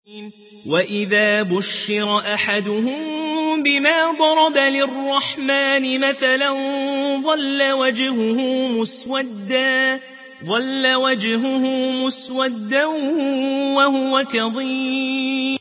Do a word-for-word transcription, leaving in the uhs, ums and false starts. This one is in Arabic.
وإذا بشر أحدهم بما ضرب للرحمن مثلا ظل وجهه مسودا ظل وجهه مسودا وهو كظيم